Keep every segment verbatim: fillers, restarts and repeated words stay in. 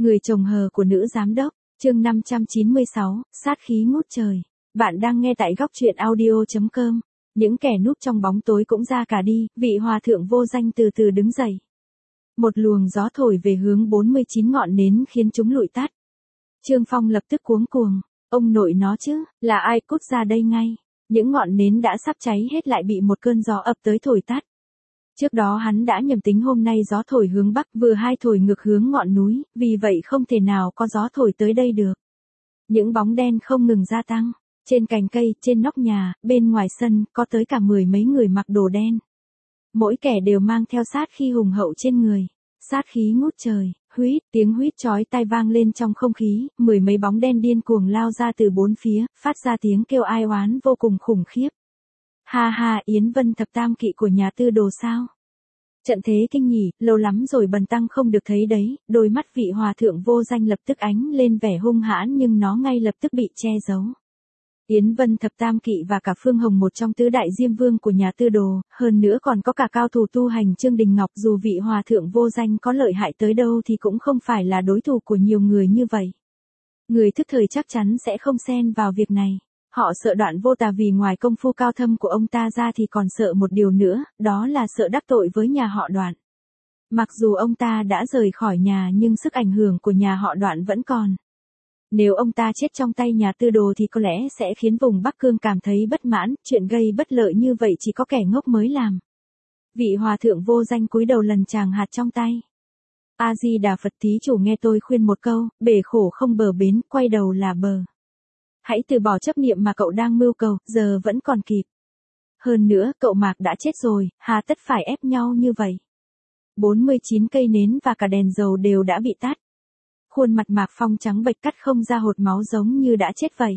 Người chồng hờ của nữ giám đốc, chương năm trăm chín mươi sáu, sát khí ngút trời. Bạn đang nghe tại góc truyện audio chấm com. Những kẻ núp trong bóng tối cũng ra cả đi, vị hòa thượng vô danh từ từ đứng dậy. Một luồng gió thổi về hướng bốn mươi chín ngọn nến khiến chúng lụi tắt. Trương Phong lập tức cuống cuồng, ông nội nó chứ, là ai cút ra đây ngay. Những ngọn nến đã sắp cháy hết lại bị một cơn gió ập tới thổi tắt. Trước đó hắn đã nhầm tính hôm nay gió thổi hướng bắc vừa hay thổi ngược hướng ngọn núi, vì vậy không thể nào có gió thổi tới đây được. Những bóng đen không ngừng gia tăng. Trên cành cây, trên nóc nhà, bên ngoài sân, có tới cả mười mấy người mặc đồ đen. Mỗi kẻ đều mang theo sát khí hùng hậu trên người. Sát khí ngút trời, huýt, tiếng huýt chói tai vang lên trong không khí, mười mấy bóng đen điên cuồng lao ra từ bốn phía, phát ra tiếng kêu ai oán vô cùng khủng khiếp. Ha ha, Yến Vân thập tam kỵ của nhà Tư Đồ sao? Trận thế kinh nhỉ, lâu lắm rồi Bần Tăng không được thấy đấy, đôi mắt vị hòa thượng vô danh lập tức ánh lên vẻ hung hãn nhưng nó ngay lập tức bị che giấu. Yến Vân thập tam kỵ và cả Phương Hồng một trong tứ đại diêm vương của nhà Tư Đồ, hơn nữa còn có cả cao thủ tu hành Trương Đình Ngọc, dù vị hòa thượng vô danh có lợi hại tới đâu thì cũng không phải là đối thủ của nhiều người như vậy. Người thức thời chắc chắn sẽ không xen vào việc này. Họ sợ Đoạn Vô Tà vì ngoài công phu cao thâm của ông ta ra thì còn sợ một điều nữa, đó là sợ đắc tội với nhà họ Đoạn. Mặc dù ông ta đã rời khỏi nhà nhưng sức ảnh hưởng của nhà họ Đoạn vẫn còn. Nếu ông ta chết trong tay nhà Tư Đồ thì có lẽ sẽ khiến vùng Bắc Cương cảm thấy bất mãn, chuyện gây bất lợi như vậy chỉ có kẻ ngốc mới làm. Vị hòa thượng vô danh cúi đầu lần tràng hạt trong tay. A-di-đà Phật, thí chủ nghe tôi khuyên một câu, bể khổ không bờ bến, quay đầu là bờ. Hãy từ bỏ chấp niệm mà cậu đang mưu cầu, giờ vẫn còn kịp. Hơn nữa, cậu Mạc đã chết rồi, hà tất phải ép nhau như vậy. bốn mươi chín cây nến và cả đèn dầu đều đã bị tắt. Khuôn mặt Mạc Phong trắng bệch cắt không ra hột máu giống như đã chết vậy.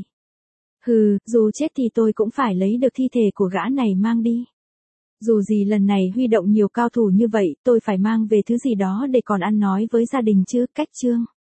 Hừ, dù chết thì tôi cũng phải lấy được thi thể của gã này mang đi. Dù gì lần này huy động nhiều cao thủ như vậy, tôi phải mang về thứ gì đó để còn ăn nói với gia đình chứ, cách Trương.